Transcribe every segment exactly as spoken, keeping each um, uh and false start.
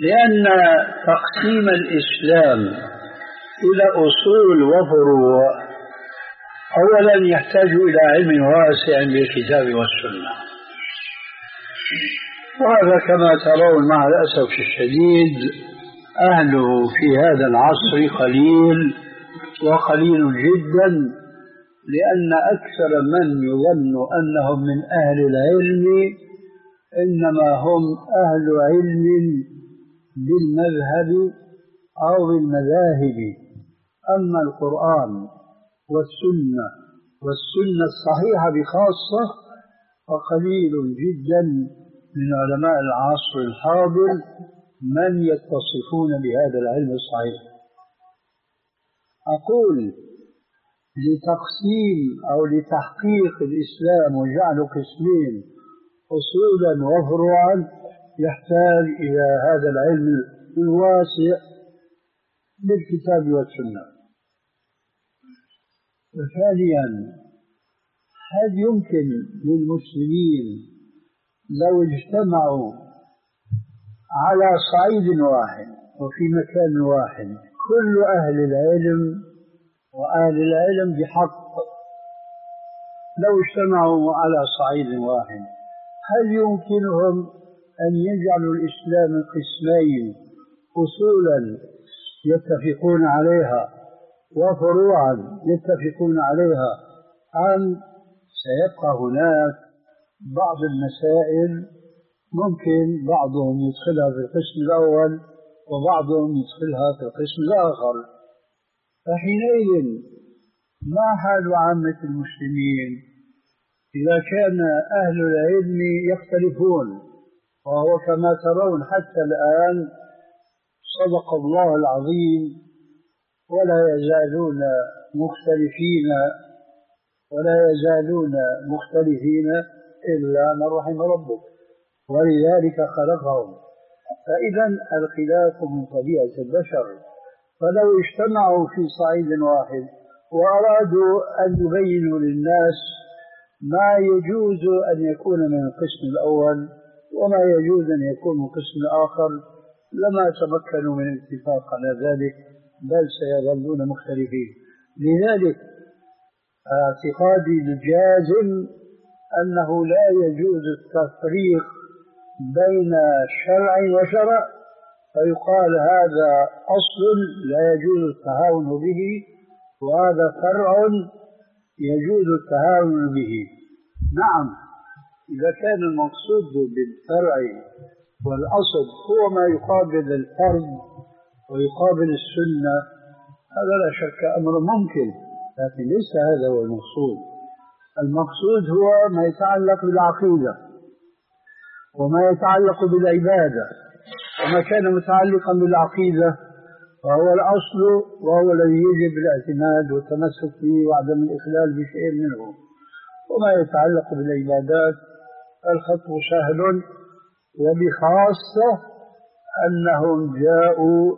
لأن تقسيم الإسلام إلى أصول وفروع أولا يحتاج إلى علم واسع بالكتاب والسنة، وهذا كما ترون مع الأسف الشديد أهله في هذا العصر قليل وقليل جدا، لأن أكثر من يظن أنهم من أهل العلم إنما هم أهل علم بالمذهب أو بالمذاهب. أما القرآن والسنة والسنة الصحيحة بخاصة فقليل جدا من علماء العصر الحاضر من يتصفون بهذا العلم الصحيح. أقول لتقسيم أو لتحقيق الإسلام وجعله قسمين أصولا وفروعا يحتاج إلى هذا العلم الواسع بالكتاب والسنة. وثانيا، هل يمكن للمسلمين لو اجتمعوا على صعيد واحد وفي مكان واحد كل أهل العلم وأهل العلم بحق، لو اجتمعوا على صعيد واحد هل يمكنهم أن يجعلوا الإسلام قسمين أصولا يتفقون عليها وفروعا يتفقون عليها، أم سيبقى هناك بعض المسائل ممكن بعضهم يدخلها في القسم الأول وبعضهم يدخلها في القسم الآخر؟ فحينئذ ما حال عامة المسلمين إذا كان أهل العلم يختلفون؟ وهو كما ترون حتى الآن صدق الله العظيم ولا يزالون مختلفين ولا يزالون مختلفين إلا من رحم ربك ولذلك خلقهم. فإذا الخلاف من طبيعة البشر، فلو اجتمعوا في صعيد واحد وأرادوا أن يبينوا للناس ما يجوز أن يكون من القسم الأول وما يجوز أن يكون من القسم الآخر لما تمكنوا من الاتفاق على ذلك، بل سيظلون مختلفين. لذلك اعتقادي الجازم أنه لا يجوز التفريق بين شرع وشرع فيقال هذا أصل لا يجوز التهاون به وهذا فرع يجوز التهاون به. نعم، إذا كان المقصود بالفرع والأصل هو ما يقابل الفرد ويقابل السنة هذا لا شك أمر ممكن، لكن ليس هذا هو المقصود. المقصود هو ما يتعلق بالعقيدة وما يتعلق بالعبادة، وما كان متعلقا بالعقيدة فهو الأصل وهو الذي يجب الاعتماد والتمسك به وعدم الإخلال بشيء منه. وما يتعلق بالعبادات الخطو سهل، وبخاصة أنهم جاءوا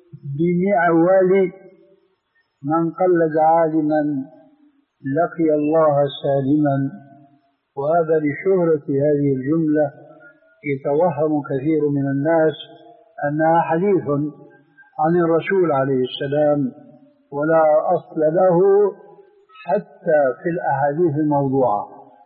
بمعول من قلد عالما لقي الله سالما، وهذا لشهرة هذه الجملة يتوهم كثير من الناس أنها حديث عن الرسول عليه السلام ولا أصل له حتى في الأحاديث الموضوعة.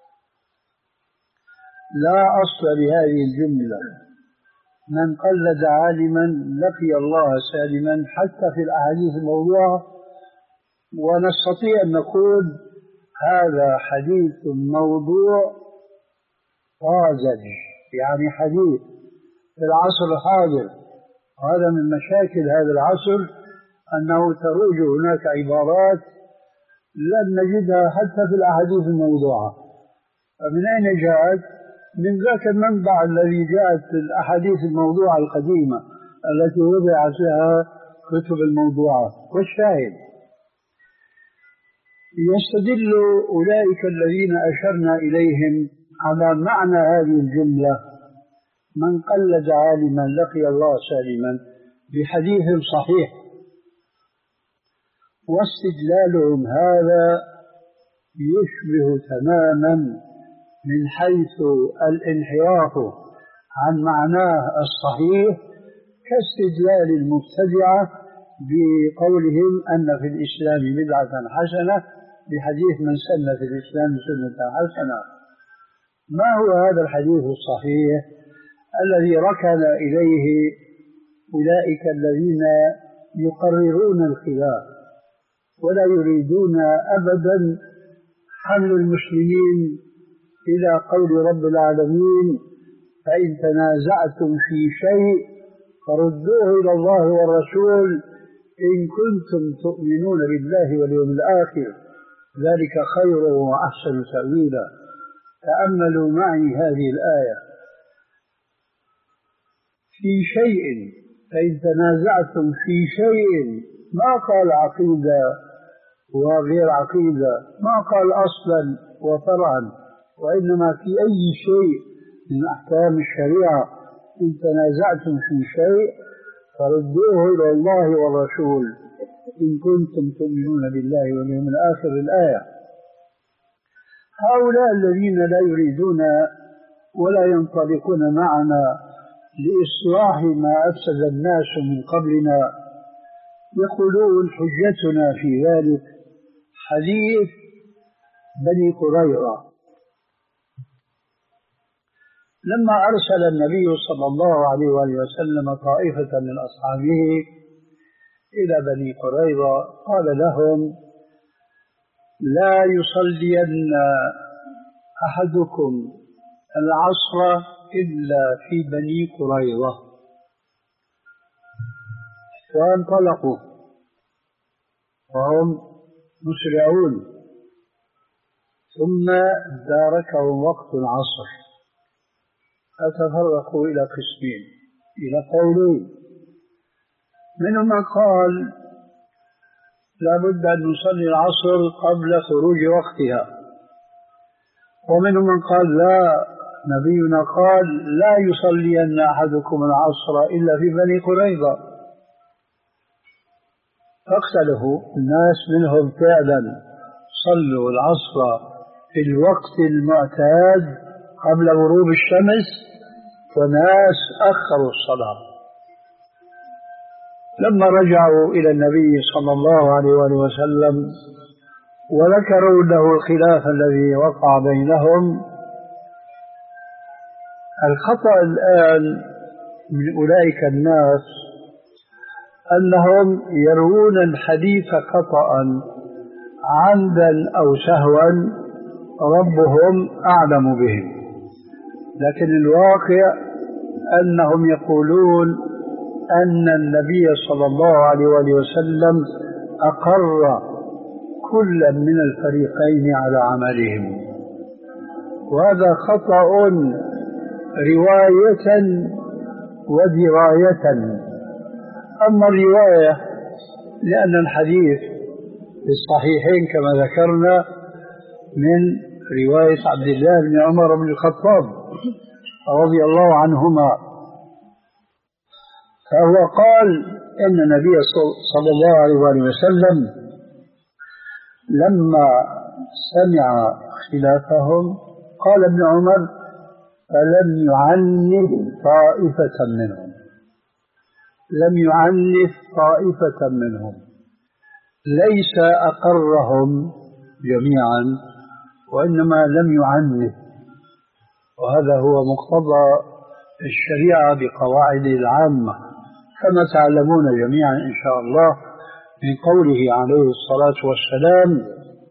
لا أصل لهذه الجملة من قلد عالما لقي الله سالما حتى في الأحاديث الموضوعة، ونستطيع أن نقول هذا حديث موضوع طازج، يعني حديث في العصر الحاضر. وهذا من مشاكل هذا العصر أنه تروج هناك عبارات لن نجدها حتى في الأحاديث الموضوعة. فمن أين جاءت؟ من ذاك المنبع الذي جاءت الأحاديث الموضوعة القديمة التي وضعت لها كتب الموضوعات. والشاهد يستدل أولئك الذين أشرنا إليهم على معنى هذه الجملة من قلد عالما لقي الله سالما بحديث صحيح، واستدلالهم هذا يشبه تماما من حيث الانحراف عن معناه الصحيح كاستدلال المبتدعة بقولهم أن في الإسلام بدعة حسنة بحديث من سن في الإسلام سنة حسنة. ما هو هذا الحديث الصحيح الذي ركن إليه أولئك الذين يقررون الخلاف ولا يريدون أبدا حمل المسلمين إلى قول رب العالمين فإن تنازعتم في شيء فردوه إلى الله والرسول إن كنتم تؤمنون بالله واليوم الآخر ذلك خير وأحسن تأويلا. تأملوا معي هذه الآية في شيء فإن تنازعتم في شيء ما قال عقيدة وغير عقيدة ما قال أصلا وفرعا وإنما في أي شيء من أحكام الشريعة إن تنازعتم في شيء فردوه إلى الله والرسول إن كنتم تؤمنون بالله واليوم الآخر الآية. هؤلاء الذين لا يريدون ولا ينطلقون معنا لإصلاح ما أفسد الناس من قبلنا يقولون حجتنا في ذلك حديث بني قريظة لما أرسل النبي صلى الله عليه وآله وسلم طائفة من أصحابه إلى بني قريظة قال لهم لا يصلين أحدكم العصر إلا في بني قريظة. وانطلقوا وهم مسرعون ثم داركهم وقت العصر فتفرقوا إلى قسمين إلى قولين. منهم من قال لا بد أن نصلي العصر قبل خروج وقتها ومنهم من قال لا نبينا قال لا يصلين أحدكم العصر إلا في بني قريظة. فاختلفوا الناس منهم فعلا صلوا العصر في الوقت المعتاد قبل غروب الشمس وناس أخروا الصلاة. لما رجعوا إلى النبي صلى الله عليه وآله وسلم وذكروا له الخلاف الذي وقع بينهم الخطأ الآن من أولئك الناس أنهم يروون الحديث خطأ عمدا أو سهوا ربهم أعلم بهم، لكن الواقع أنهم يقولون أن النبي صلى الله عليه وآله وسلم أقر كل من الفريقين على عملهم، وهذا خطأ رواية ودراية. أما الرواية لأن الحديث في الصحيحين كما ذكرنا من رواية عبد الله بن عمر بن الخطاب رضي الله عنهما، فهو قال إن النبي صلى الله عليه وآله وسلم لما سمع خلافهم قال ابن عمر فلم يعنف طائفة منهم لم يعنف طائفة منهم ليس أقرهم جميعا وإنما لم يعنف، وهذا هو مقتضى الشريعة بقواعد العامة كما تعلمون جميعا إن شاء الله من قوله عليه الصلاة والسلام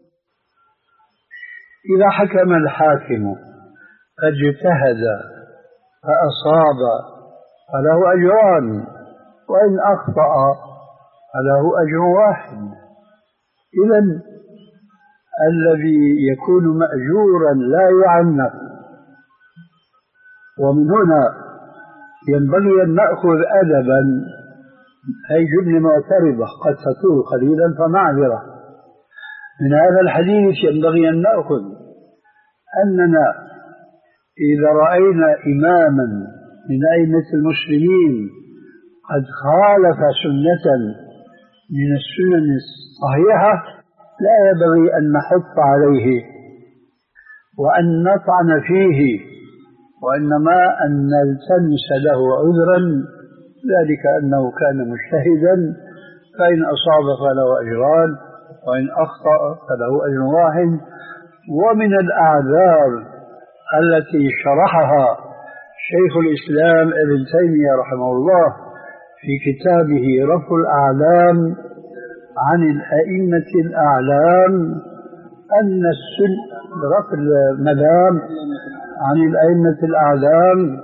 إذا حكم الحاكم فاجتهد فأصاب فله أجران وإن أخطأ فله أجر واحد. إذن الذي يكون مأجورا لا يعنف. ومن هنا ينبغي أن نأخذ أدبا أي جملة معترضة قد تطول قليلا فمعذرة. من هذا الحديث ينبغي أن نأخذ أننا إذا رأينا إماما من أئمة المسلمين قد خالف سنة من السنن الصحيحة لا ينبغي أن نحط عليه وأن نطعن فيه، وإنما أن نلتمس له عذرا ذلك أنه كان مجتهدا، فإن أصاب فله أجران وإن أخطأ فله أجر واحد. ومن الأعذار التي شرحها شيخ الإسلام ابن تيمية رحمه الله في كتابه رفع الأعلام عن الأئمة الأعلام أن السنة رفع الملام عن الأئمة الأعلام،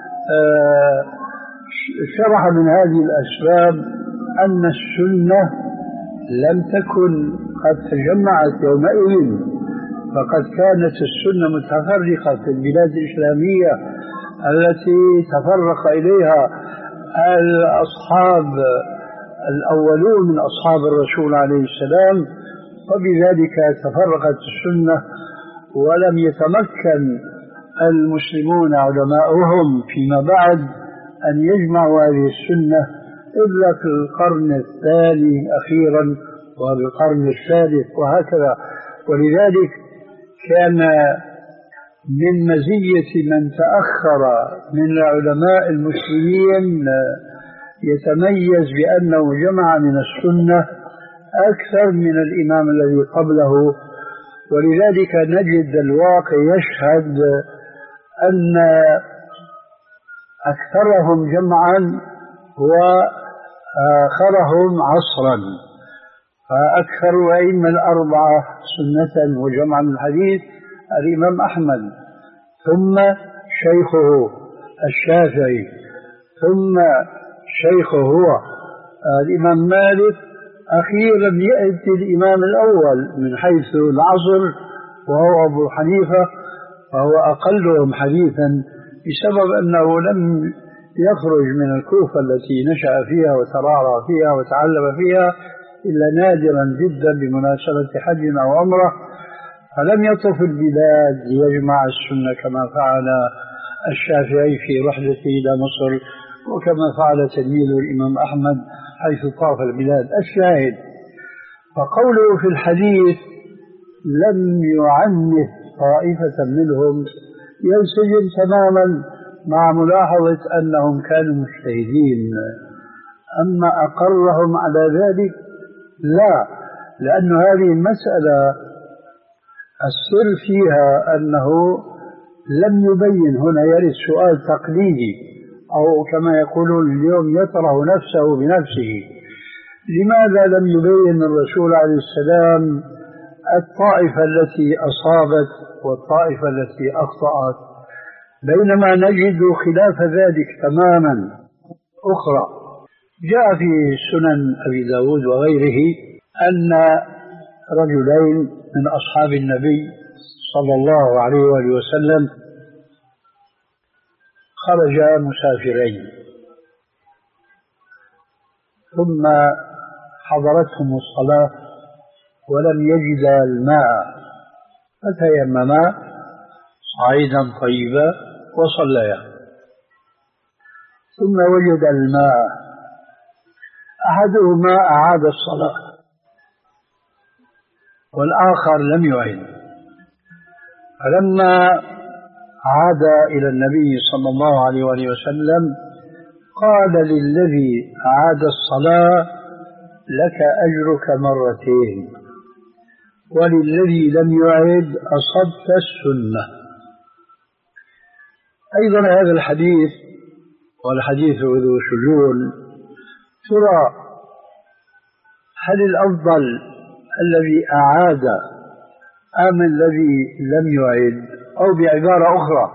شرح من هذه الأسباب أن السنة لم تكن قد تجمعت يومئذ، فقد كانت السنة متفرقة في البلاد الإسلامية التي تفرق إليها الأصحاب الأولون من أصحاب الرسول عليه السلام، وبذلك تفرقت السنة ولم يتمكن المسلمون علماؤهم فيما بعد أن يجمعوا هذه السنة إلا في القرن الثاني أخيرا وبالقرن الثالث وهكذا. ولذلك كان من مزية من تأخر من العلماء المسلمين يتميز بأنه جمع من السنة أكثر من الإمام الذي قبله. ولذلك نجد الواقع يشهد أن أكثرهم جمعا وآخرهم عصرا، فأكثر أئمة الأربعة سنة وجمعا من الحديث الإمام أحمد، ثم شيخه الشافعي، ثم شيخه هو الإمام مالك، أخيرا يأتي الإمام الأول من حيث العصر وهو أبو حنيفة، وهو أقلهم حديثا بسبب أنه لم يخرج من الكوفة التي نشأ فيها وترعرع فيها وتعلم فيها إلا نادرا جدا بمناسبة حج أو عمرة، فلم يطف البلاد ليجمع السنة كما فعل الشافعي في رحلته إلى مصر، وكما فعل تلميذه الإمام أحمد حيث طاف البلاد. الشاهد، فقوله في الحديث لم يعنف طائفة منهم ينسجم تماما مع ملاحظة أنهم كانوا مجتهدين. أما أقرهم على ذلك لا، لأن هذه المسألة السر فيها أنه لم يبين. هنا يرد سؤال تقليدي أو كما يقولون اليوم يطرح نفسه بنفسه، لماذا لم يبين الرسول عليه السلام الطائفة التي أصابت والطائفة التي أخطأت، بينما نجد خلاف ذلك تماما أخرى. جاء في سنن أبي داود وغيره أن رجلين من أصحاب النبي صلى الله عليه وآله وسلم خرجا مسافرين، ثم حضرتهم الصلاة ولم يجدا الماء، فتيمما صعيدا طيبا وصليا، ثم وجد الماء، أحدهما أعاد الصلاة والآخر لم يعد. فلما عاد إلى النبي صلى الله عليه وآله وسلم قال للذي أعاد الصلاة لك أجرك مرتين، وللذي لم يعد أصبت السنة. أيضا هذا الحديث والحديث ذو شجون، ترى هل الأفضل الذي أعاد أم الذي لم يعد؟ أو بعبارة أخرى،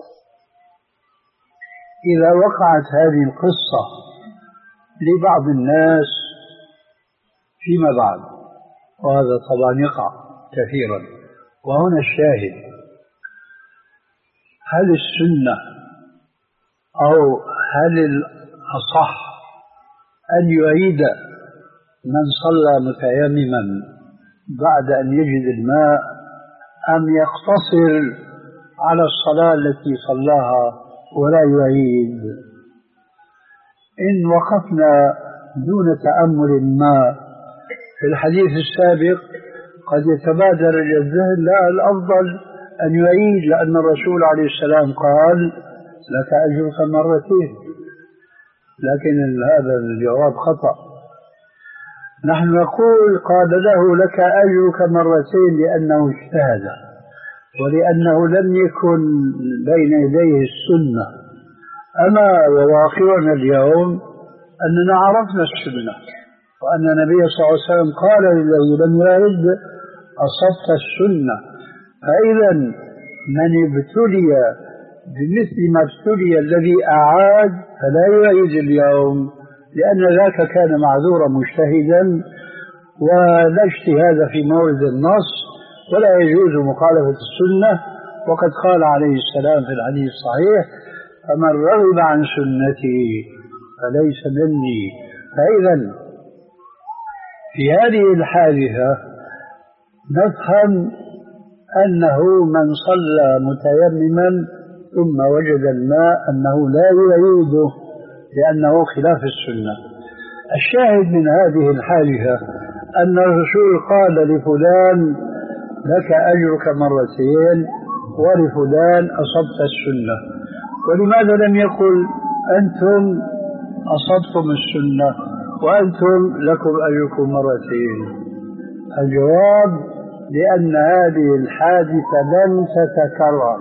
إذا وقعت هذه القصة لبعض الناس فيما بعد، وهذا طبعا يقع كثيرا، وهنا الشاهد، هل السنة أو هل الأصح أن يعيد من صلى متيمما بعد أن يجد الماء، أم يقتصر على الصلاة التي صلاها ولا يعيد؟ إن وقفنا دون تأمل ما في الحديث السابق قد يتبادر إلى الذهن لا، الأفضل أن يعيد، لأن الرسول عليه السلام قال لك أجرك مرتين. لكن هذا الجواب خطأ. نحن نقول قال له لك أجرك مرتين لأنه اجتهد ولأنه لم يكن بين يديه السنة. أما وواقعنا اليوم أننا عرفنا السنة وأن النبي صلى الله عليه وسلم قال للذي لم يرد أصبت السنة. فإذا من ابتلي بمثل ما ابتلي الذي أعاد فلا يعيد اليوم، لأن ذاك كان معذورا مجتهدا ولا اجتهاد في مورد النص ولا يجوز مخالفة السنة. وقد قال عليه السلام في الحديث الصحيح فمن رغب عن سنتي فليس مني. فإذا في هذه الحادثة نفهم أنه من صلى متيمما ثم وجد الماء أنه لا يعيده لأنه خلاف السنة. الشاهد من هذه الحادثة أن الرسول قال لفلان لك أجرك مرتين ولفلان أصبت السنة. ولماذا لم يقل أنتم أصبتم السنة وأنتم لكم أجركم مرتين؟ الجواب لأن هذه الحادثة لن تتكرر.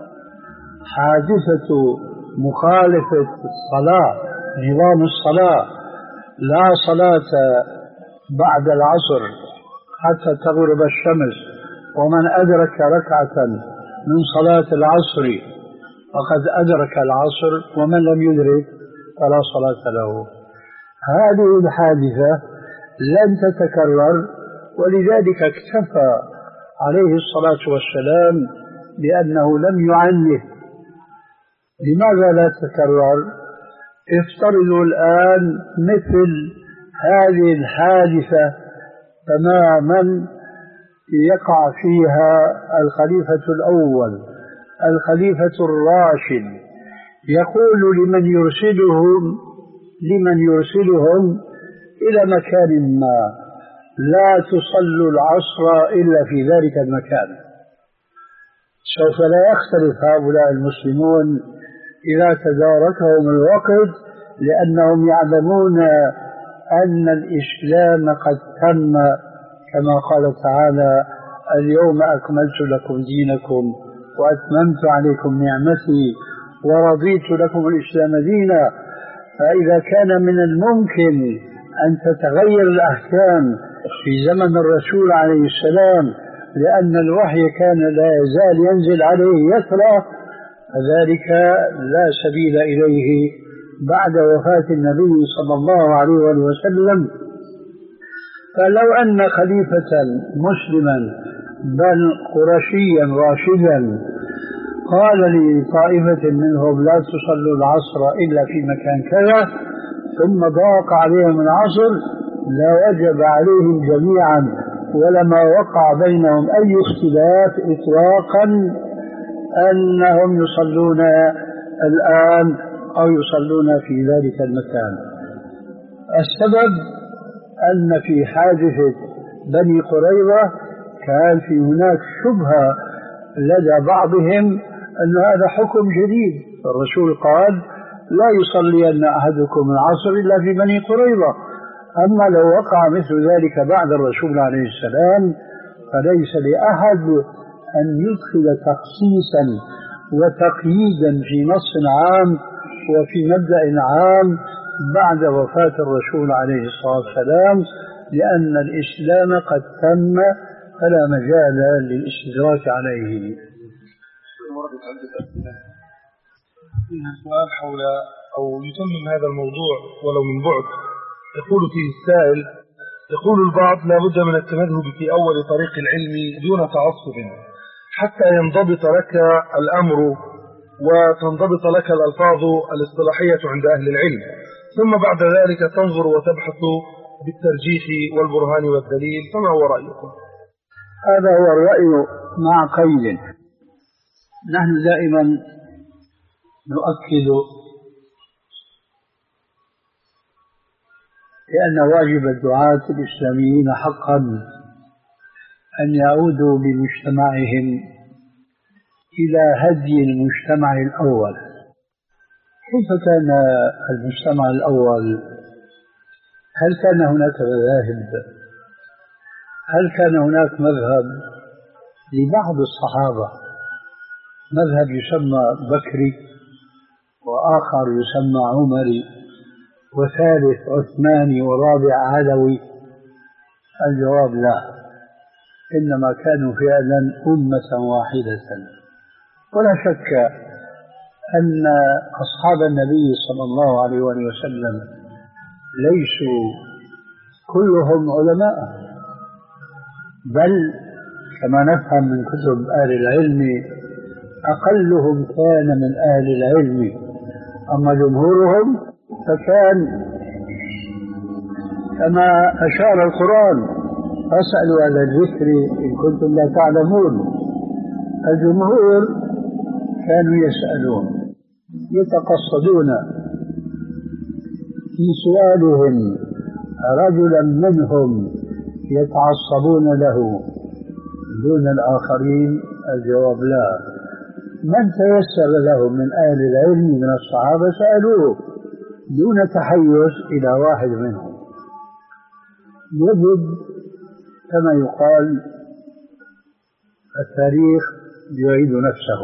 حادثة مخالفة الصلاة نظام الصلاة لا صلاة بعد العصر حتى تغرب الشمس، ومن أدرك ركعة من صلاة العصر فقد أدرك العصر ومن لم يدرك فلا صلاة له. هذه الحادثة لن تتكرر، ولذلك اكتفى عليه الصلاة والسلام بأنه لم يعنف. لماذا لا تتكرر؟ افترضوا الآن مثل هذه الحادثة تماما يقع فيها الخليفة الأول الخليفة الراشد يقول لمن يرسلهم لمن يرسلهم إلى مكان ما لا تصلوا العصر إلا في ذلك المكان. سوف لا يختلف هؤلاء المسلمون إذا تداركهم الوقت، لأنهم يعلمون أن الإسلام قد تم كما قال تعالى اليوم أكملت لكم دينكم وأتممت عليكم نعمتي ورضيت لكم الإسلام دينا. فإذا كان من الممكن أن تتغير الأحكام في زمن الرسول عليه السلام لأن الوحي كان لا يزال ينزل عليه يترى، فذلك لا سبيل إليه بعد وفاة النبي صلى الله عليه وسلم. فلو أن خليفة مسلما بل قرشيا راشدا قال لطائفة منهم لا تصلوا العصر إلا في مكان كذا ثم ضاق عليهم العصر لوجب عليهم جميعا ولما وقع بينهم أي اختلاف إطلاقا أنهم يصلون الآن أو يصلون في ذلك المكان. السبب أن في حادثة بني قريظة كان في هناك شبهة لدى بعضهم أن هذا حكم جديد. الرسول قال لا يصلين أحدكم العصر إلا في بني قريظة. أما لو وقع مثل ذلك بعد الرسول عليه السلام فليس لأحد أن يدخل تخصيصا وتقييدا في نص عام وفي مبدأ عام بعد وفاة الرسول عليه الصلاة والسلام، لأن الإسلام قد تم فلا مجال للاشتراك عليه. فيها سؤال حول أو يتمم هذا الموضوع ولو من بعد. يقول فيه السائل: يقول البعض لا بد من التمذهب في أول طريق العلم دون تعصب حتى ينضبط لك الأمر وتنضبط لك الألفاظ الاصطلاحية عند أهل العلم، ثم بعد ذلك تنظر وتبحث بالترجيح والبرهان والدليل. فما هو رأيكم؟ هذا هو الرأي مع قيد. نحن دائما نؤكد لأن واجب الدعاة الإسلاميين حقا أن يعودوا بمجتمعهم إلى هدي المجتمع الأول كيف كان المجتمع الأول؟ هل كان هناك مذاهب؟ هل كان هناك مذهب لبعض الصحابة، مذهب يسمى بكري وآخر يسمى عمري وثالث عثماني ورابع علوي؟ الجواب لا، إنما كانوا فعلا أمة واحدة. ولا شك أن أصحاب النبي صلى الله عليه وسلم ليسوا كلهم علماء، بل كما نفهم من كتب أهل العلم أقلهم كان من أهل العلم، أما جمهورهم فكان كما أشار القرآن: فاسألوا أهل الذكر إن كنتم لا تعلمون. الجمهور كانوا يسألون، يتقصدون في سؤالهم رجلا منهم يتعصبون له دون الآخرين. الجواب لا، من تيسر لهم من أهل العلم من الصحابة سألوه دون تحيز إلى واحد منهم. يجب كما يقال التاريخ يعيد نفسه،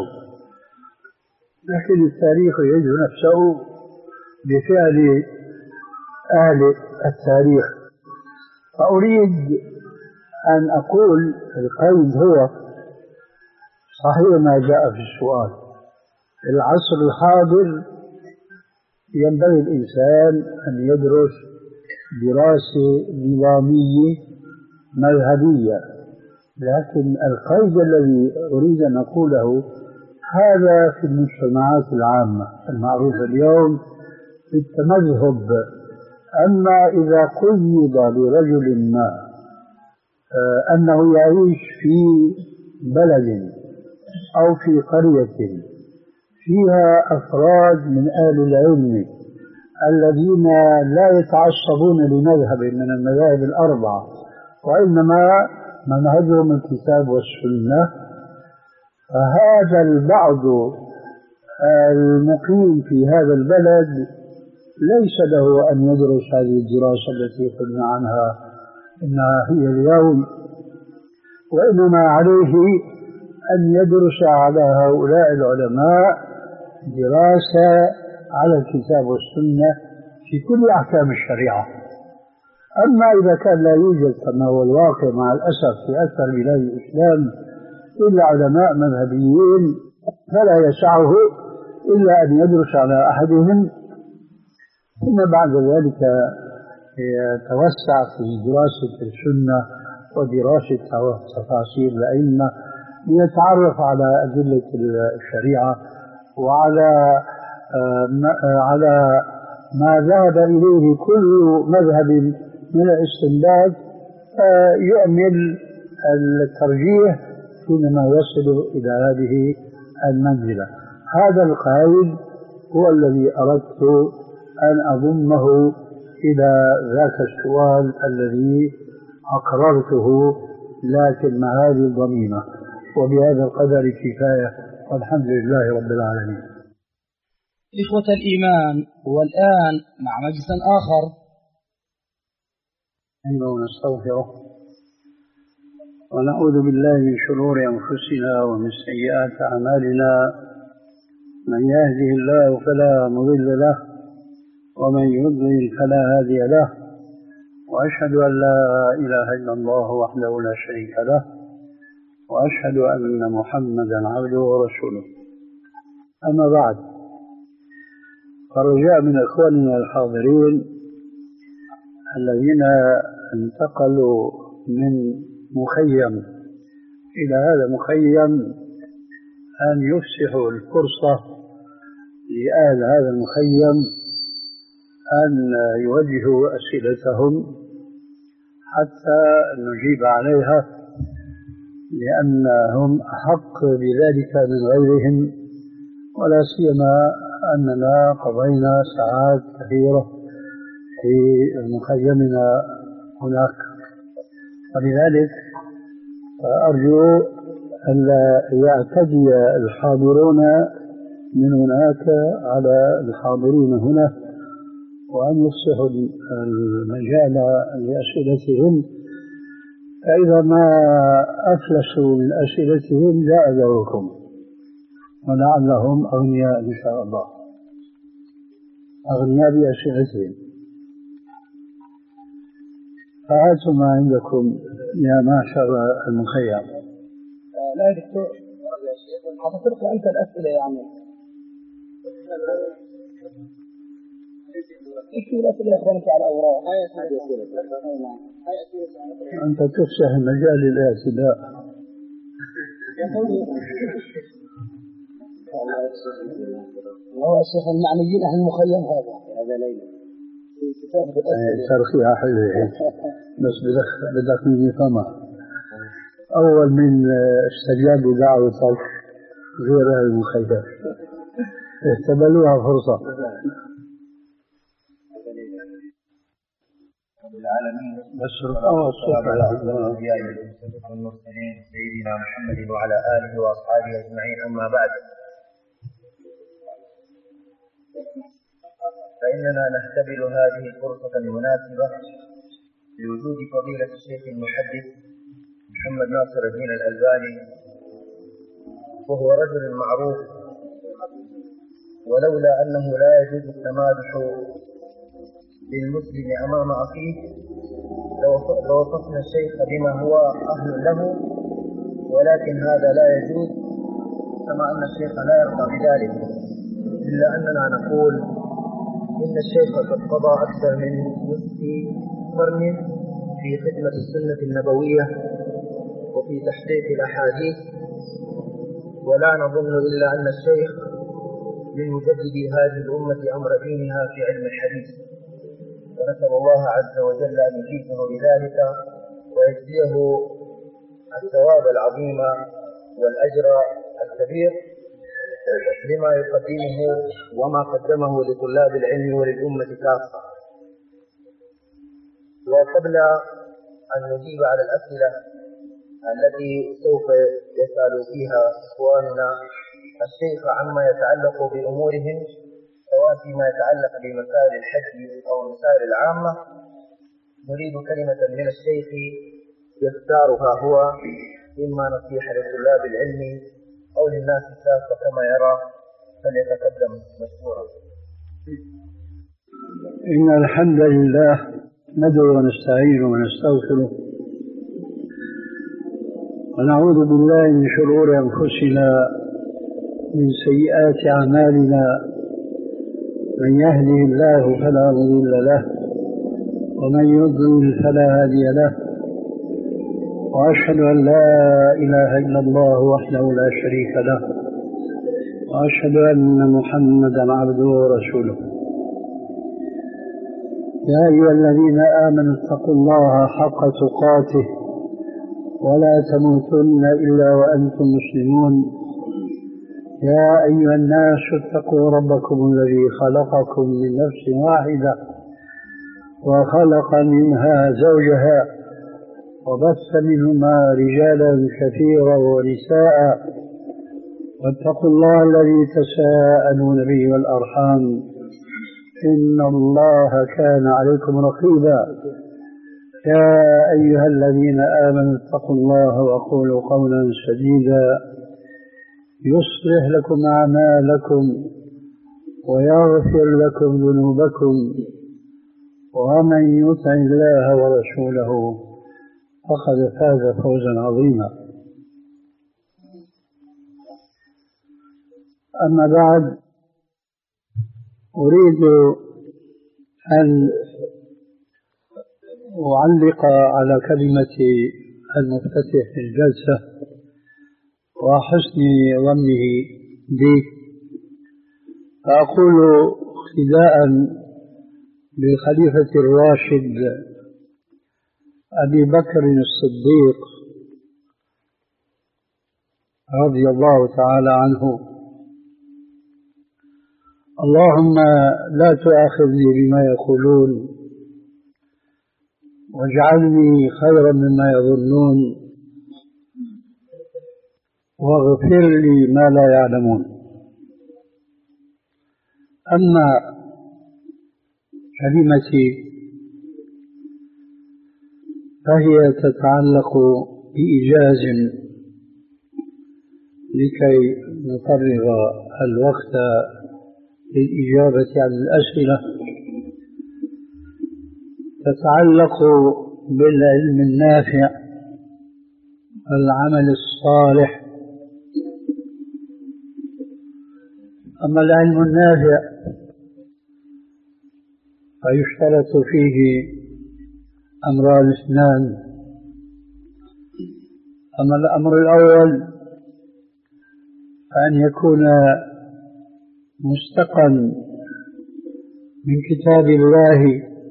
لكن التاريخ يعيد نفسه بفعل أهل التاريخ. فأريد أن أقول القيد هو صحيح ما جاء في السؤال. في العصر الحاضر ينبغي الإنسان أن يدرس دراسة نظامية مذهبية، لكن القيد الذي أريد أن أقوله هذا في المجتمعات العامة المعروفة اليوم في التمذهب. أما إذا قيد لرجل ما أنه يعيش في بلد أو في قرية فيها أفراد من أهل العلم الذين لا يتعصبون لمذهب من المذاهب الأربعة، وإنما منهجهم الكتاب والسنة، فهذا البعض المقيم في هذا البلد ليس له أن يدرس هذه الدراسة التي قلنا عنها إنها هي اليوم، وإنما عليه أن يدرس على هؤلاء العلماء دراسة على الكتاب والسنة في كل أحكام الشريعة. أما إذا كان لا يوجد كما هو الواقع مع الأسف في أكثر بلاد الإسلام إلا علماء مذهبيين، فلا يسعه إلا أن يدرس على أحدهم، ثم بعد ذلك يتوسع في دراسة السنة ودراسة تفاصيل الأئمة ليتعرف على أدلة الشريعة وعلى على ما ذهب إليه كل مذهب من الاستنباط، يؤمن الترجيح حينما يصل إلى هذه المنزلة. هذا القائد هو الذي أردت أن أضمه إلى ذاك السؤال الذي أقررته، لكن مع هذه الضميمة. وبهذا القدر كفاية، والحمد لله رب العالمين. إخوة الإيمان، والآن مع مجلس آخر. أيضا ونستغفره ونعوذ بالله من شرور أنفسنا ومن سيئات أعمالنا، من يهده الله فلا مضل له ومن يضلل فلا هادي له، وأشهد أن لا إله إلا الله وحده لا شريك له، وأشهد أن محمدا عبده ورسوله. أما بعد، فرجاء من إخواننا الحاضرين الذين انتقلوا من مخيم إلى هذا المخيم أن يفسحوا الفرصة لأهل هذا المخيم أن يوجهوا أسئلتهم حتى نجيب عليها، لأنهم أحق بذلك من غيرهم، ولا سيما أننا قضينا ساعات كثيرة في مخيمنا هناك. ولذلك أرجو أن لا يعتدي الحاضرون من هناك على الحاضرين هنا وأن يفسحوا المجال لأسئلتهم، فإذا ما أفلسوا من أسئلتهم جاء دوركم، ولعلهم أغنياء إن شاء الله، أغنياء بأسئلتهم. فهاتوا ما عندكم يا معشر المخيم. لا يا دكتور، حضرتك أنت الأسئلة يعني اكتب الأسئلة يا أخوانك على الأوراق. أنت تفسح المجال للاعتداء. هو الشيخ المعنيين أهل المخيم هذا هذا ليلى ترخيها حلوة بس بدك بدك مني طمع. أول من استجابوا دعوتك غير أهل المخيم اهتبلوها فرصة. العالمين والصلاة والسلام على المرسلين سيدنا محمد وعلى آله وأصحابه أجمعين، أما بعد، فإننا نختبر هذه الفرصة المناسبة لوجود فضيلة الشيخ المحدث محمد ناصر الدين الألباني، وهو رجل معروف، ولولا أنه لا يجوز التمادح للمسلم أمام أخيه لوصفنا الشيخ بما هو أهل له، ولكن هذا لا يجوز، كما أن الشيخ لا يرضى بذلك، إلا أننا نقول إن الشيخ قد قضى أكثر من نصف قرن في خدمة السنة النبوية وفي تحقيق الأحاديث، ولا نظن إلا أن الشيخ من مجددي هذه الأمة أمر دينها في علم الحديث، ونسأل الله عز وجل أن يجيبه بذلك ويجزيه الثواب العظيم والأجر الكبير لما يقدمه وما قدمه لطلاب العلم وللأمة كافة. وقبل أن نجيب على الأسئلة التي سوف يسأل فيها إخواننا الشيخ عما يتعلق بأمورهم، سواء فيما يتعلق بمسائل الحج أو المسائل العامة، نريد كلمة من الشيخ يختارها هو، إما نصيحة لطلاب العلم أو للناس كافة كما يرى، فليتقدم مشكورا. إن الحمد لله ندعو ونستعين ونستغفره ونعوذ بالله من شرور أنفسنا من سيئات أعمالنا، من يهده الله فلا مضل له ومن يضلل فلا هادي له، وأشهد أن لا إله إلا الله وحده لا شريك له، وأشهد أن محمدا عبده ورسوله. يا أيها الذين آمنوا اتقوا الله حق تقاته ولا تموتن إلا وأنتم مسلمون. يا أيها الناس اتقوا ربكم الذي خلقكم من نفس واحدة وخلق منها زوجها وبث منهما رجالا كثيرا ونساء، واتقوا الله الذي تساءلون به والأرحام، إن الله كان عليكم رقيبا. يا أيها الذين آمنوا اتقوا الله وقولوا قولا سديدا يصلح لكم أعمالكم ويغفر لكم ذنوبكم، ومن يطع الله ورسوله فقد فاز فوزا عظيما. أما بعد، أريد أن أعلق على كلمة المفتتح الجلسة وحسن ظنه بي، فأقول اقتداء بالخليفة الراشد أبي بكر الصديق رضي الله تعالى عنه: اللهم لا تؤاخذني بما يقولون واجعلني خيرا مما يظنون واغفر لي ما لا يعلمون. أما كلمتي فهي تتعلق بإيجاز لكي نفرغ الوقت للإجابة عن الأسئلة، تتعلق بالعلم النافع، العمل الصالح. أما العلم النافع فيشترط فيه أمران اثنان. أما الأمر الأول فأن يكون مستقى من كتاب الله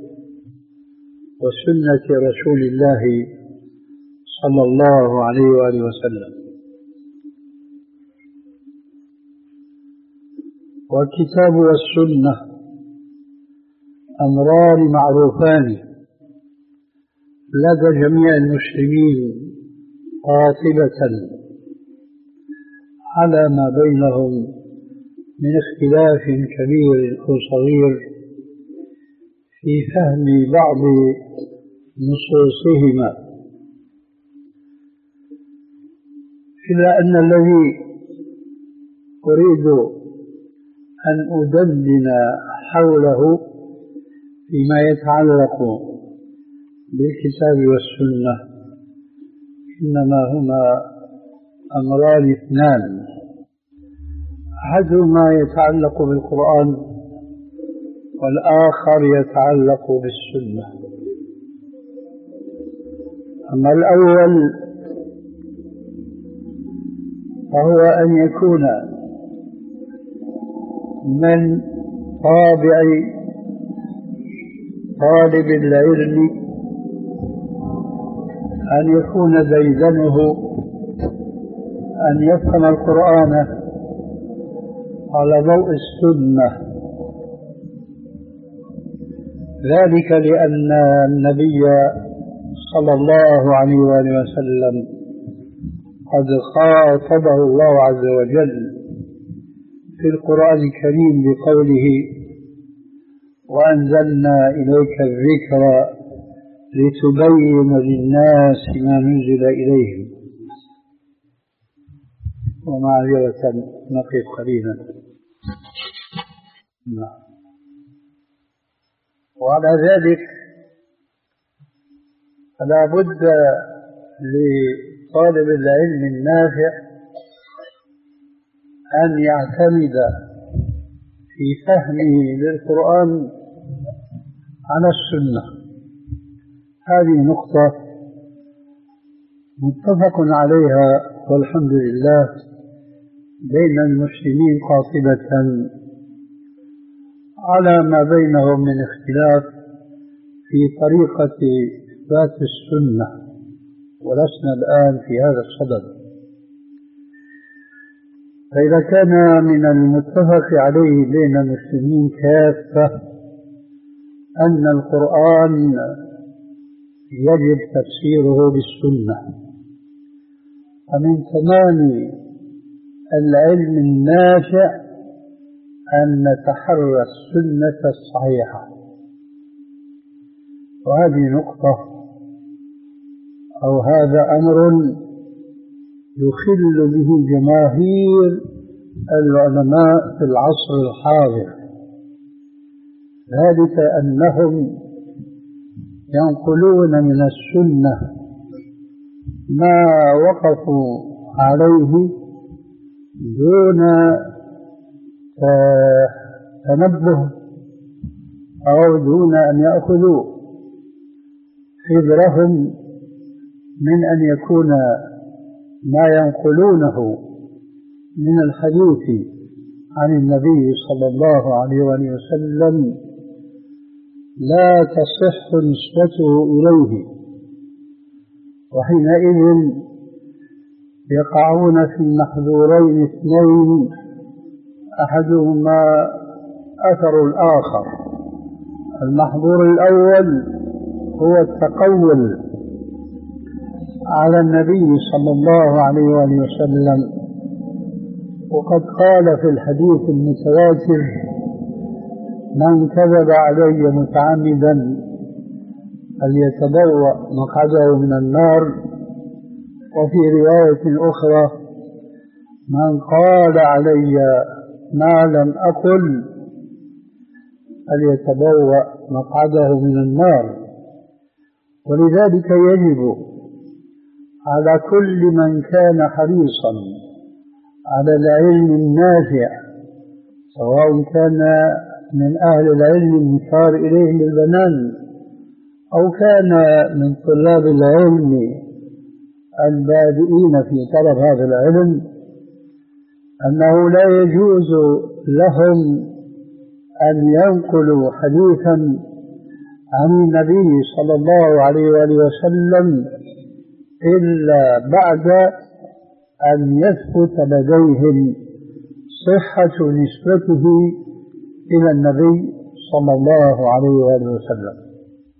وسنة رسول الله صلى الله عليه وآله وسلم. والكتاب والسنة أمران معروفان لدى جميع المسلمين قاطبة على ما بينهم من اختلاف كبير أو صغير في فهم بعض نصوصهما، إلا أن الذي أريد أن أدندن حوله فيما يتعلق بالكتاب والسنة إنما هما أمران اثنان، أحدهما يتعلق بالقرآن والآخر يتعلق بالسنة. أما الأول فهو أن يكون من طابع طالب العلم أن يكون ديدنه أن يفهم القرآن على ضوء السنة، ذلك لأن النبي صلى الله عليه وآله وسلم قد خاطبه الله عز وجل في القرآن الكريم بقوله: وأنزلنا إليك الذكر لتبين للناس ما نزل إليهم. ومعذرة نقف قليلا. وعلى ذلك فلا بد لطالب العلم النافع أن يعتمد في فهمه للقرآن على السنة. هذه نقطة متفق عليها والحمد لله بين المسلمين قاطبة على ما بينهم من اختلاف في طريقة إثبات السنة، ولسنا الآن في هذا الصدد. فإذا كان من المتفق عليه بين المسلمين كافة أن القرآن يجب تفسيره بالسنة، فمن تمام العلم النافع أن نتحرى السنة الصحيحة. وهذه نقطة أو هذا أمر يخل به جماهير العلماء في العصر الحاضر، ذلك أنهم ينقلون من السنة ما وقفوا عليه دون تنبه أو دون أن يأخذوا حذرهم من أن يكون ما ينقلونه من الحديث عن النبي صلى الله عليه وسلم لا تصح نسبته إليه، وحينئذ يقعون في محذورين اثنين أحدهما أثر الآخر. المحظور الأول هو التقول على النبي صلى الله عليه وآله وسلم، وقد قال في الحديث المتواتر: من كذب علي متعمدا فليتبوأ مقعده من النار. وفي رواية أخرى من قال علي ما لم أقل فليتبوأ مقعده من النار. ولذلك يجب على كل من كان حريصا على العلم النافع، سواء كان من أهل العلم المشار إليهم بالبنان أو كان من طلاب العلم البادئين في طلب هذا العلم، أنه لا يجوز لهم أن ينقلوا حديثا عن النبي صلى الله عليه وآله وسلم إلا بعد أن يثبت لديهم صحة نسبته إلى النبي صلى الله عليه وآله وسلم.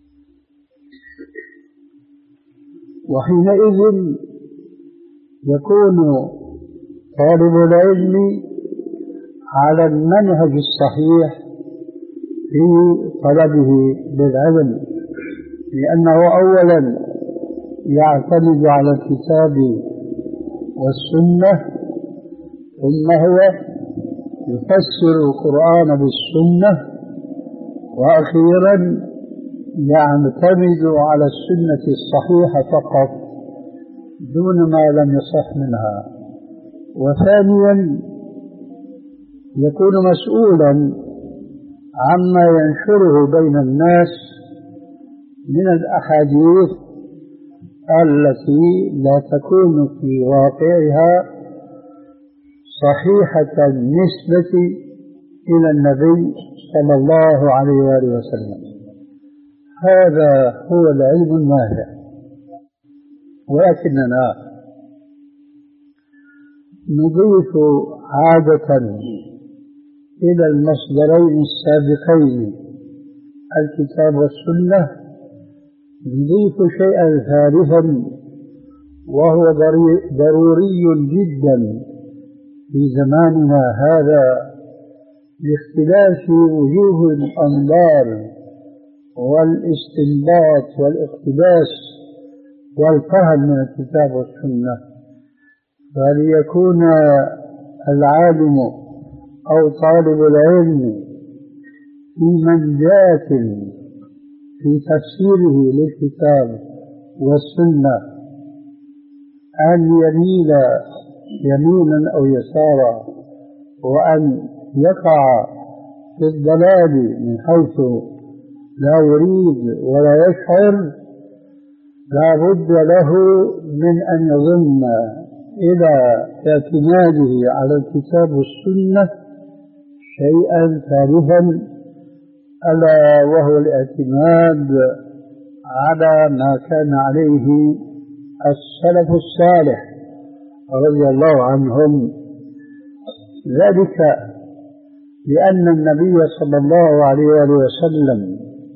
وحينئذ يكون طالب العلم على المنهج الصحيح في طلبه للعلم، لأنه أولا يعتمد على الكتاب والسنة، ثم هو يفسر القرآن بالسنة، وأخيرا يعتمد على السنة الصحيحة فقط دون ما لم يصح منها. وثانيا يكون مسؤولا عما ينشره بين الناس من الأحاديث التي لا تكون في واقعها صحيحة النسبة إلى النبي صلى الله عليه وآله وسلم. هذا هو العلم النافع. ولكننا نضيف عادة إلى المصدرين السابقين الكتاب والسنة نضيف شيئا ثالثا، وهو ضروري جدا في زماننا هذا باختلاف وجوه الأنظار والاستنباط والاقتباس والفهم من الكتاب والسنة. فليكون العالم أو طالب العلم في منجاة في تفسيره للكتاب والسنة أن يميل يمينا أو يسارا، وأن يقع في الضلال من حيث لا يريد ولا يشعر، لا بد له من أن يضم إلى اعتماده على الكتاب والسنة شيئا ثالثا، ألا وهو الاعتماد على ما كان عليه السلف الصالح رضي الله عنهم. ذلك لأن النبي صلى الله عليه وسلم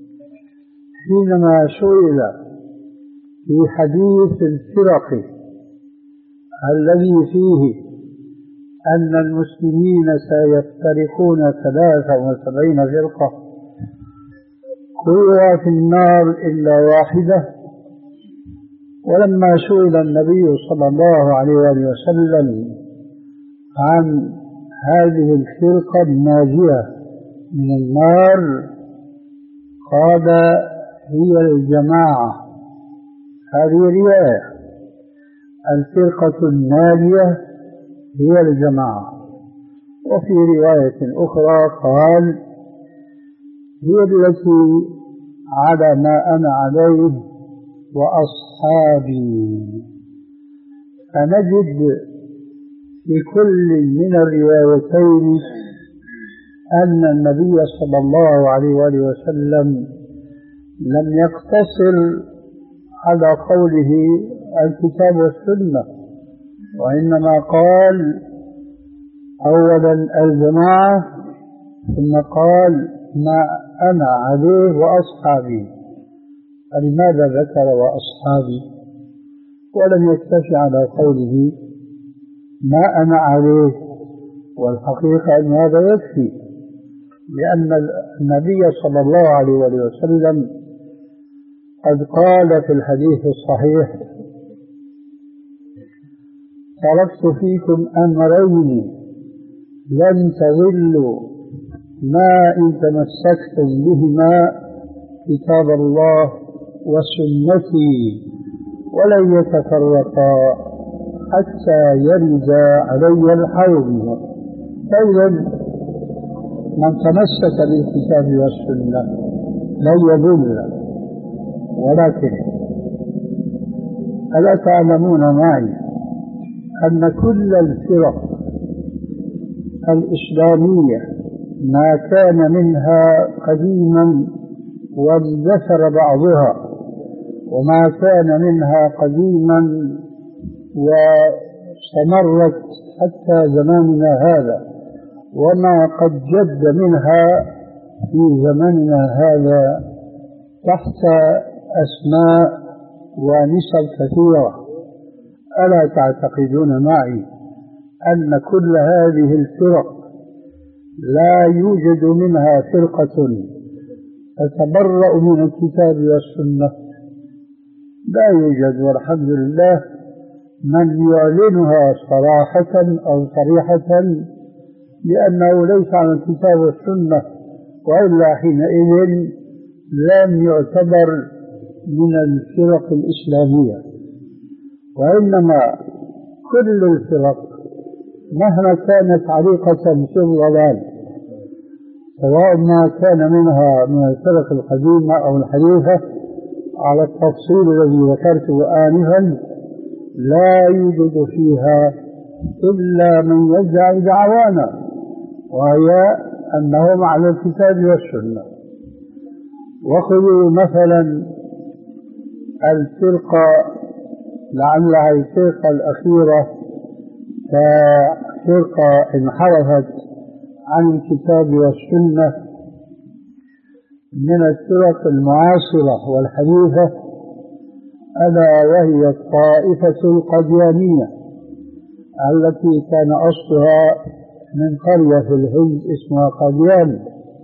حينما سئل في حديث الفرق الذي فيه أن المسلمين سيفترقون ثلاثة وسبعين فرقة كلها في النار إلا واحدة، ولما سئل النبي صلى الله عليه وسلم عن هذه الفرقة الناجية من النار قال هي الجماعة. هذه رواية، الفرقة الناجية هي الجماعة. وفي رواية أخرى قال هي التي على ما أنا عليه وأصحابي. فنجد في كل من الروايتين أن النبي صلى الله عليه وآله وسلم لم يقتصر على قوله الكتاب والسنة، وإنما قال أولا الجماعة، ثم قال ما أنا عليه وأصحابي. فلماذا ذكر وأصحابي ولم يكتفي على قوله ما أنا عليه؟ والحقيقة أن هذا يكفي، لأن النبي صلى الله عليه وسلم قد قال في الحديث الصحيح: تركت فيكم أمرين لن تضلوا ما إن تمسكتم بهما كتاب الله وسنتي ولن يتفرقا حتى يرد علي الحوض. فإذا من تمسك بالكتاب والسنة لن يضل. ولكن ألا تعلمون معي أن كل الفرق الإسلامية ما كان منها قديما واندثر بعضها، وما كان منها قديما واستمرت حتى زماننا هذا، وما قد جد منها في زماننا هذا تحت أسماء ونسب كثيرة. ألا تعتقدون معي أن كل هذه الفرق لا يوجد منها فرقة تتبرأ من الكتاب والسنة؟ لا يوجد، والحمد لله من يعلنها صراحة أو صريحة لأنه ليس على الكتاب والسنة، وإلا حينئذ لم يعتبر من الفرق الإسلامية. وإنما كل الفرق مهما كانت عريقة في الضلال، سواء ما كان منها من الفرق القديمة أو الحديثة على التفصيل الذي ذكرته آنفا، لا يوجد فيها إلا من يدعي دعوانا، وهي أنهم على الكتاب والسنة. وخذوا مثلا الفرقة لعلها الفرقة الأخيرة كفرقة انحرفت عن الكتاب والسنة من الفرق المعاصرة والحديثة، ألا وهي الطائفة القديانية التي كان أصلها من قرية في الهند اسمها قديان،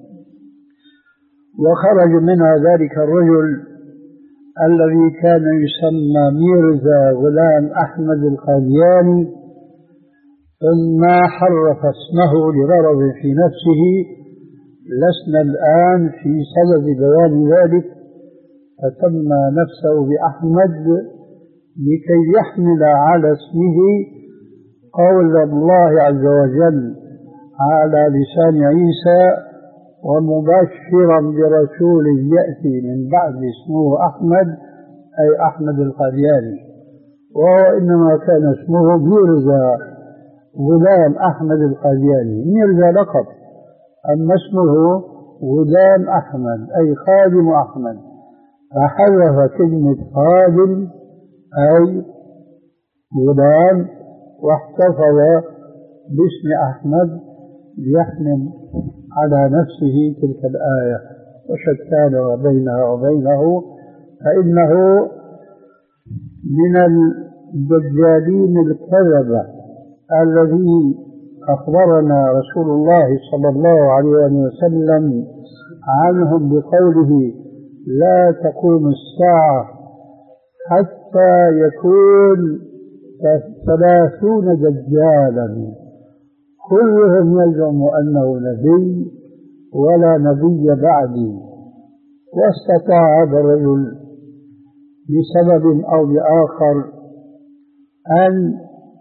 وخرج منها ذلك الرجل الذي كان يسمى ميرزا غلام أحمد القادياني، ثم حرف اسمه لغرض في نفسه. لسنا الآن في صدد بيان ذلك، فسمى نفسه بأحمد لكي يحمل على اسمه قول الله عز وجل على لسان عيسى: ومبشرا برسول يأتي من بعد اسمه أحمد، أي أحمد القادياني. وهو إنما كان اسمه ميرزا غلام أحمد القادياني، ميرزا لقب، أما اسمه غلام أحمد أي خادم أحمد، فحذف كلمة خادم أي غلام واحتفظ باسم أحمد ليحمل على نفسه تلك الآية. وشتان بينها وبينه، فإنه من الدجالين الكذبة الذي أخبرنا رسول الله صلى الله عليه وسلم عنهم بقوله: لا تقوم الساعة حتى يكون ثلاثون دجالا كلهم يزعم أنه نبي ولا نبي بعدي. واستطاع هذا الرجل بسبب أو بآخر أن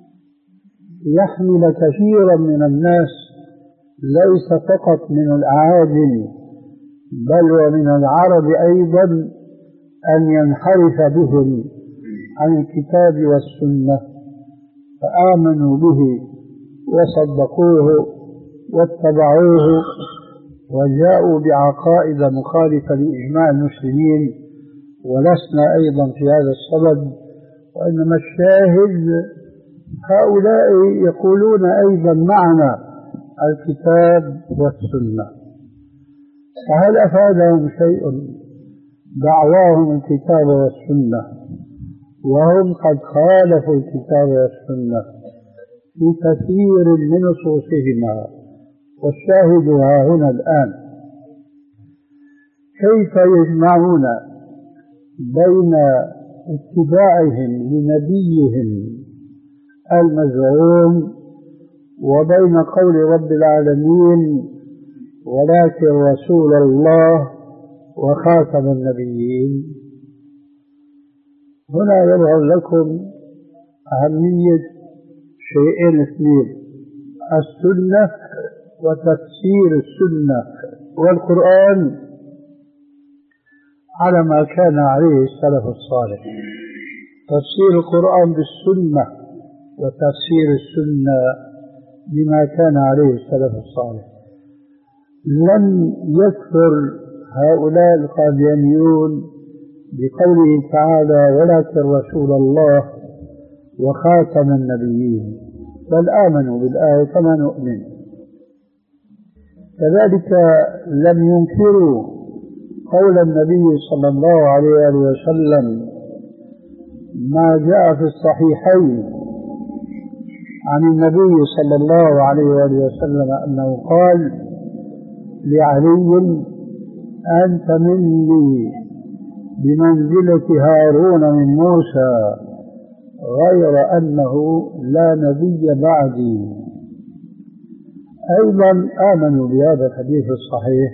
يحمل كثيرا من الناس، ليس فقط من الأعاجم بل ومن العرب أيضا، أن ينحرف بهم عن الكتاب والسنة، فآمنوا به وصدقوه واتبعوه وجاءوا بعقائد مخالفة لإجماع المسلمين. ولسنا أيضا في هذا الصدد، وإنما الشاهد هؤلاء يقولون أيضا معنا الكتاب والسنة. فهل أفادهم شيء دعواهم الكتاب والسنة وهم قد خالفوا الكتاب والسنة في كثير من نصوصهما والشاهد ها هنا الآن، كيف يجمعون بين اتباعهم لنبيهم المزعوم وبين قول رب العالمين ولكن رسول الله وخاتم النبيين؟ هنا يظهر لكم أهمية شيئين اثنين: السنة وتفسير السنة والقرآن على ما كان عليه السلف الصالح. تفسير القرآن بالسنة وتفسير السنة بما كان عليه السلف الصالح. لم يكفر هؤلاء القاديانيون بقوله تعالى ولكن رسول الله وخاتم النبيين، بل آمنوا بالآية كما نؤمن. كذلك لم ينكروا قول النبي صلى الله عليه وسلم ما جاء في الصحيحين عن النبي صلى الله عليه وسلم أنه قال لعلي أنت مني بمنزلة هارون من موسى غير أنه لا نبي بعدي. أيضا آمنوا بهذا الحديث الصحيح،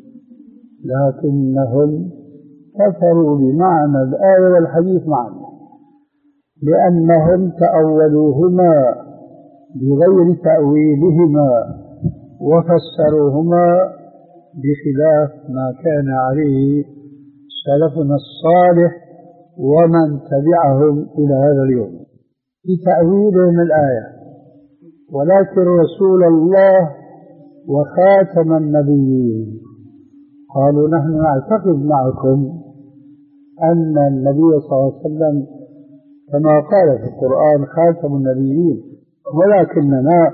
لكنهم كفروا بمعنى الآية والحديث معا، لأنهم تأولوهما بغير تأويلهما وفسروهما بخلاف ما كان عليه سلفنا الصالح ومن تبعهم إلى هذا اليوم في تأويلهم الآية ولكن رسول الله وخاتم النبيين. قالوا نحن نعتقد معكم أن النبي صلى الله عليه وسلم كما قال في القرآن خاتم النبيين، ولكننا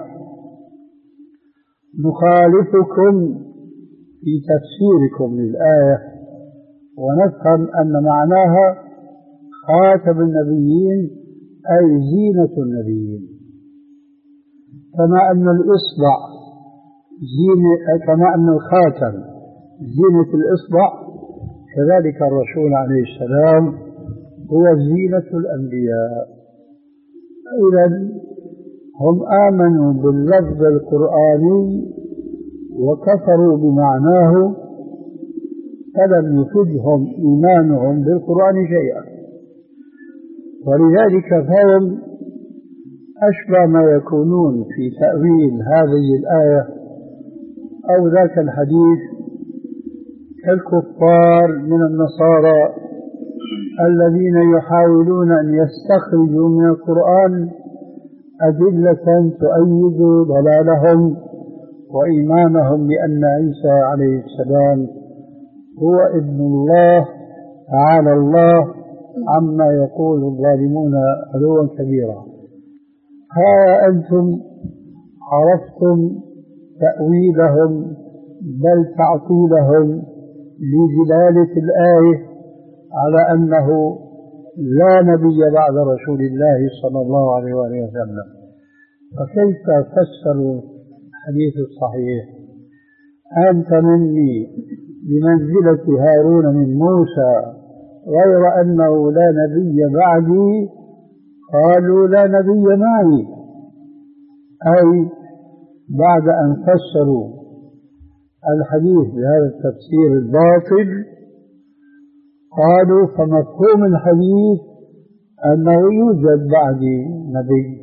نخالفكم في تفسيركم للآية ونفهم أن معناها خاتم النبيين أي زينة النبيين، كما أن الإصبع زينة، كما أن الخاتم زينة الإصبع، كذلك الرسول عليه السلام هو زينة الأنبياء. إذن هم آمنوا باللفظ القرآني وكفروا بمعناه، فلم يفدهم إيمانهم بالقرآن شيئا، ولذلك فهم أشبه ما يكونون في تأويل هذه الآية أو ذاك الحديث كالكفار من النصارى الذين يحاولون أن يستخرجوا من القرآن أدلة تؤيد ضلالهم وإيمانهم بأن عيسى عليه السلام هو ابن الله تعالى الله عما يقول الظالمون علوا كبيرا. ها أنتم عرفتم تأويلهم بل تعطيلهم لدلالة الآية على أنه لا نبي بعد رسول الله صلى الله عليه وسلم. فكيف فسروا الحديث الصحيح أنت مني بمنزلة هارون من موسى غير أنه لا نبي بعدي؟ قالوا لا نبي معي، أي بعد أن فسروا الحديث بهذا التفسير الباطل قالوا فمفهوم الحديث أنه يوجد بعدي نبي.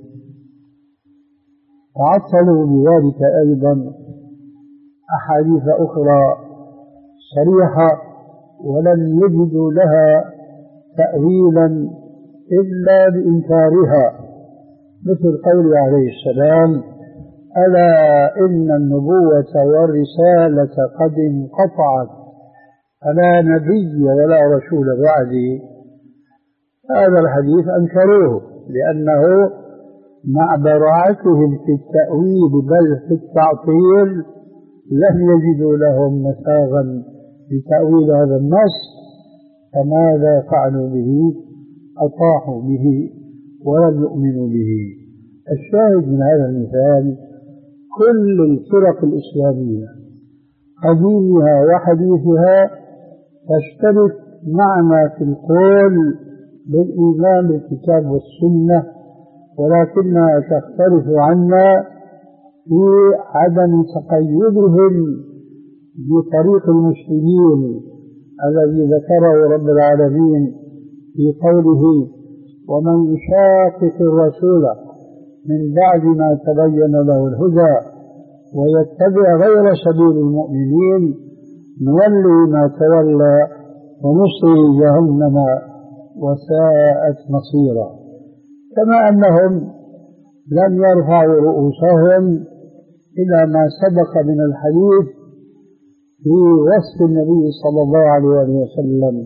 وعطلوا بذلك أيضا أحاديث أخرى صريحة ولم يجدوا لها تأويلا إلا بإنكارها، مثل قوله عليه السلام ألا إن النبوة والرسالة قد انقطعت فلا نبي ولا رسول بعدي. هذا الحديث أنكروه لأنه مع براعتهم في التأويل بل في التعطيل لم يجدوا لهم مساغا لتأويل هذا النص، فماذا فعلوا به؟ أطاحوا به ولم يؤمنوا به. الشاهد من هذا المثال كل الفرق الإسلامية قديمها وحديثها تشترك معنا في القول بالإيمان بالكتاب والسنة، ولكنها تختلف عنا في عدم تقيدهم بطريق المسلمين الذي ذكره رب العالمين في قوله: ومن يشاقق الرسول من بعد ما تبين له الهدى ويتبع غير سبيل المؤمنين نولي ما تولى ونصلي جهنم وساءت مصيرا. كما أنهم لم يرفعوا رؤوسهم إلى ما سبق من الحديث في وصف النبي صلى الله عليه وسلم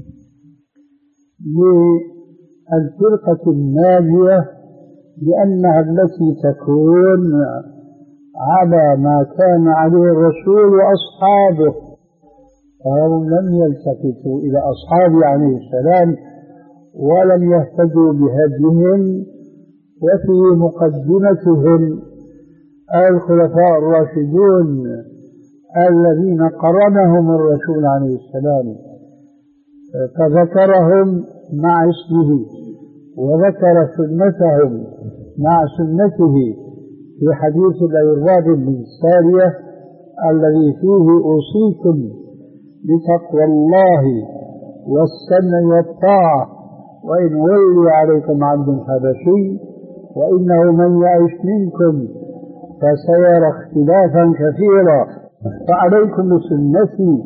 للفرقة الناجية لأنها التي تكون على ما كان عليه الرسول وأصحابه، فهم لم يلتفتوا إلى أصحابه عليه السلام ولم يهتدوا بهديهم، وفي مقدمتهم الخلفاء الراشدون الذين قرنهم الرسول عليه السلام فذكرهم مع اسمه وذكر سنتهم مع سنته في حديث الأرباب بن السارية الذي فيه أوصيكم بتقوى الله والسمع والطاعة وإن ولي عليكم عبد حبشي وإنه من يعش منكم فسيرى اختلافا كثيرا فعليكم بسنتي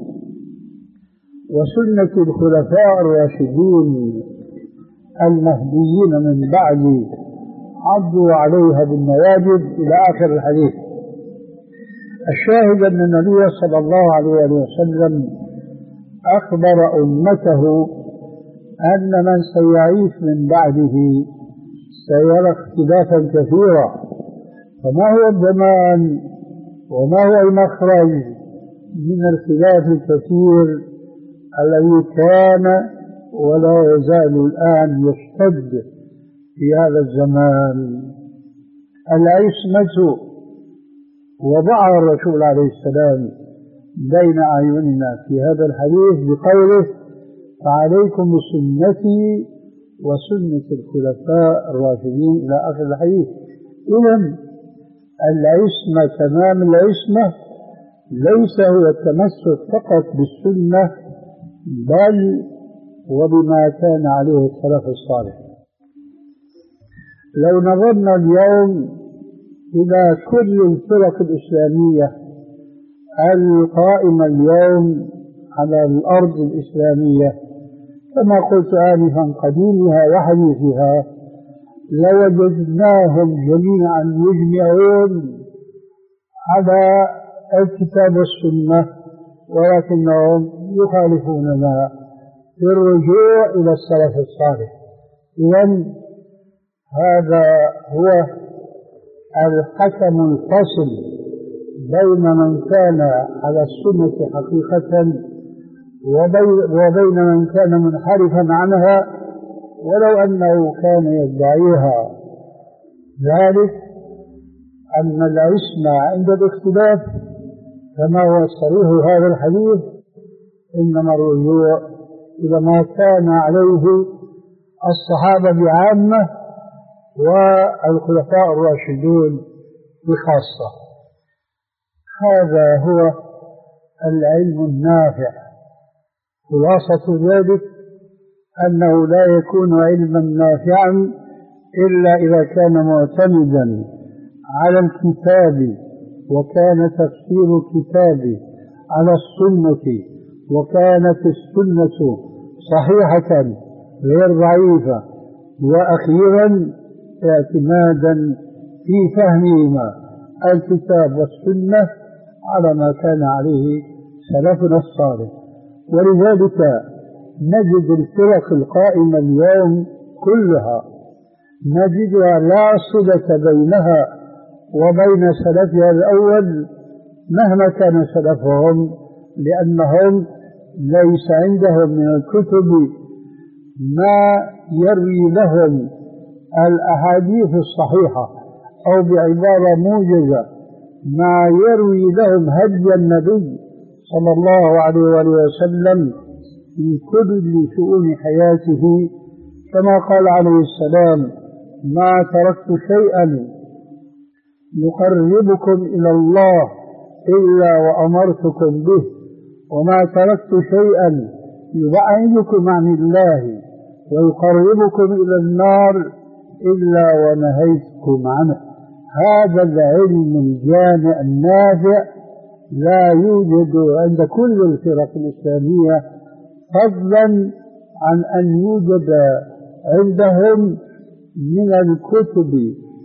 وسنة الخلفاء الراشدين المهديين من بعدي عضوا عليها بالنواجذ إلى آخر الحديث. الشاهد أن النبي صلى الله عليه وسلم أخبر أمته أن من سيعيش من بعده سيرى اختلافا كثيرا، فما هو الضمان وما هو المخرج من الخلاف الكثير الذي كان ولا يزال الآن يشتد في هذا الزمان؟ العصمة وضعها الرسول عليه السلام بين أعيننا في هذا الحديث بقوله: فعليكم بسنتي وسنة الخلفاء الراشدين إلى آخر الحديث. إذن العصمة تمام العصمة ليس هو التمسك فقط بالسنة بل وبما كان عليه السلف الصالح. لو نظرنا اليوم إلى كل الفرق الإسلامية القائمة اليوم على الأرض الإسلامية كما قلت آنفا قديمها وحديثها لوجدناهم جميعا يجمعون على الكتاب والسنة، ولكنهم يخالفوننا في الرجوع إلى السلف الصالح. إذن هذا هو الحكم الفصل بين من كان على السنة حقيقة وبين من كان منحرفا عنها ولو أنه كان يدعيها. ذلك أن العصمة عند الاختلاف كما هو صريح هذا الحديث إنما الرجوع إلى ما كان عليه الصحابة بعامة والخلفاء الراشدون بخاصة. هذا هو العلم النافع. خلاصة ذلك أنه لا يكون علما نافعا إلا إذا كان معتمدا على الكتاب وكان تفسير الكتاب على السنة وكانت السنة صحيحة غير ضعيفة، وأخيرا اعتمادا في فهمهما الكتاب والسنة على ما كان عليه سلفنا الصالح. ولذلك نجد الفرق القائمة اليوم كلها نجدها لا صلة بينها وبين سلفها الأول مهما كان سلفهم، لأنهم ليس عندهم من الكتب ما يروي لهم الأحاديث الصحيحة، أو بعبارة موجزة ما يروي لهم هدي النبي صلى الله عليه وآله وسلم في كل شؤون حياته، كما قال عليه السلام: ما تركت شيئا يقربكم إلى الله إلا وأمرتكم به، وما تركت شيئا يبعدكم عن الله ويقربكم إلى النار إلا ونهيتكم عنه. هذا العلم الجامع النافع لا يوجد عند كل الفرق الإسلامية، فضلا عن أن يوجد عندهم من الكتب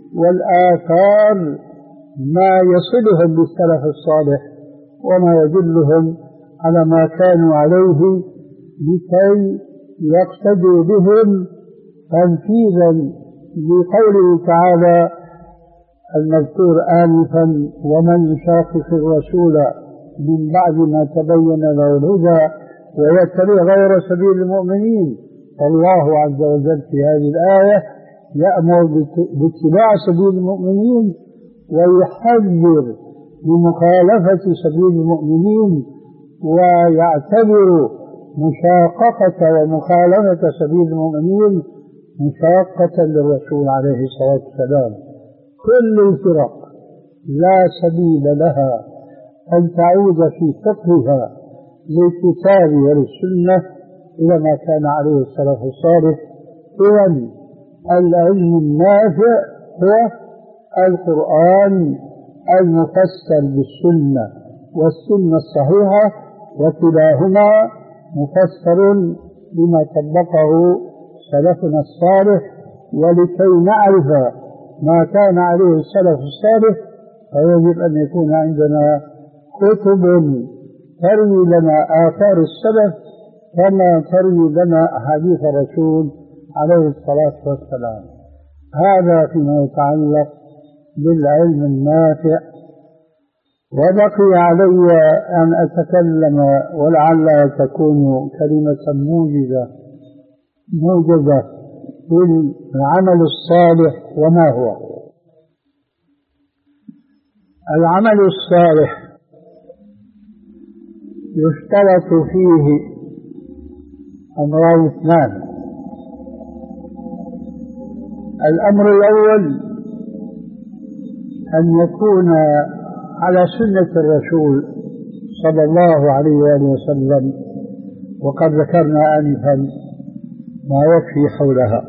والآثار ما يصلهم بالسلف الصالح وما يدلهم على ما كانوا عليه لكي يقتدوا بهم، تنفيذا لقوله تعالى المذكور آنفا: ومن يشاقق الرسول من بعد ما تبين له الهدى ويتبع غير سبيل المؤمنين. الله عز وجل في هذه الآية يأمر باتباع سبيل المؤمنين ويحذر بمخالفة سبيل المؤمنين، ويعتبر مشاققة ومخالفة سبيل المؤمنين مشاقة للرسول عليه الصلاة والسلام. كل الفرق لا سبيل لها أن تعود في فقهها للكتاب وللسنة إلى ما كان عليه السلف الصالح. إذن العلم النافع هو القرآن المفسر بالسنة والسنة الصحيحة، وكلاهما مفسر بما طبقه سلفنا الصالح. ولكي نعرف ما كان عليه السلف الصالح فيجب أن يكون عندنا كتب تروي لنا آثار السلف كما تروي لنا أحاديث الرسول عليه الصلاة والسلام. هذا فيما يتعلق بالعلم النافع. وبقي علي أن أتكلم ولعل تكون كلمة موجزة موجزة بالعمل الصالح. وما هو العمل الصالح؟ يشترط فيه أمران اثنان. الأمر الأول أن يكون على سنة الرسول صلى الله عليه وآله وسلم، وقد ذكرنا آنفا ما يكفي حولها.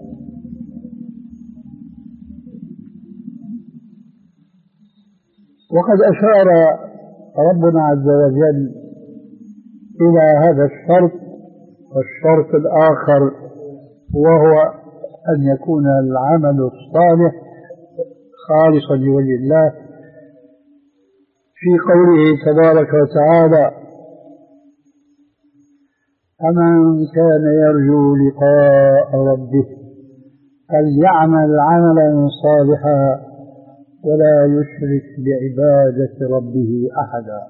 وقد أشار ربنا عز وجل إلى هذا الشرط. والشرط الآخر وهو أن يكون العمل الصالح خالصا لوجه الله، في قوله تبارك وتعالى: فمن كان يرجو لقاء ربه فليعمل عملا صالحا ولا يشرك بعبادة ربه أحدا.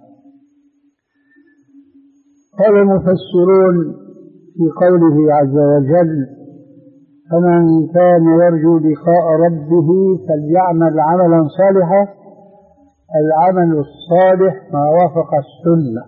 قال المفسرون في قوله عز وجل: فمن كان يرجو لقاء ربه فليعمل عملا صالحا، العمل الصالح ما وافق السنة،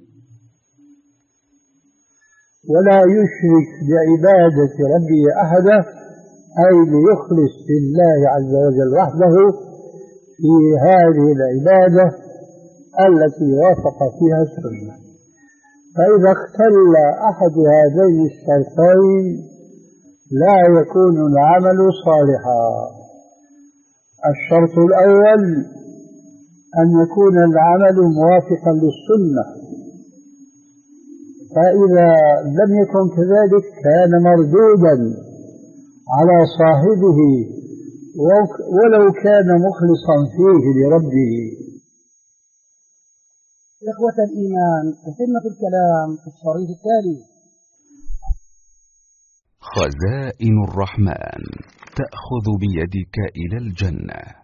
ولا يشرك بعبادة ربه أحدا، أي ليخلص لله عز وجل وحده في هذه العبادة التي وافق فيها السنة. فإذا اختل أحد هذين الشرطين لا يكون العمل صالحا. الشرط الأول أن يكون العمل موافقا للسنة، فإذا لم يكن كذلك كان مردودا على صاحبه ولو كان مخلصا فيه لربه. إخوة الإيمان، أتمة الكلام في الشريط التالي. خزائن الرحمن تأخذ بيدك إلى الجنة.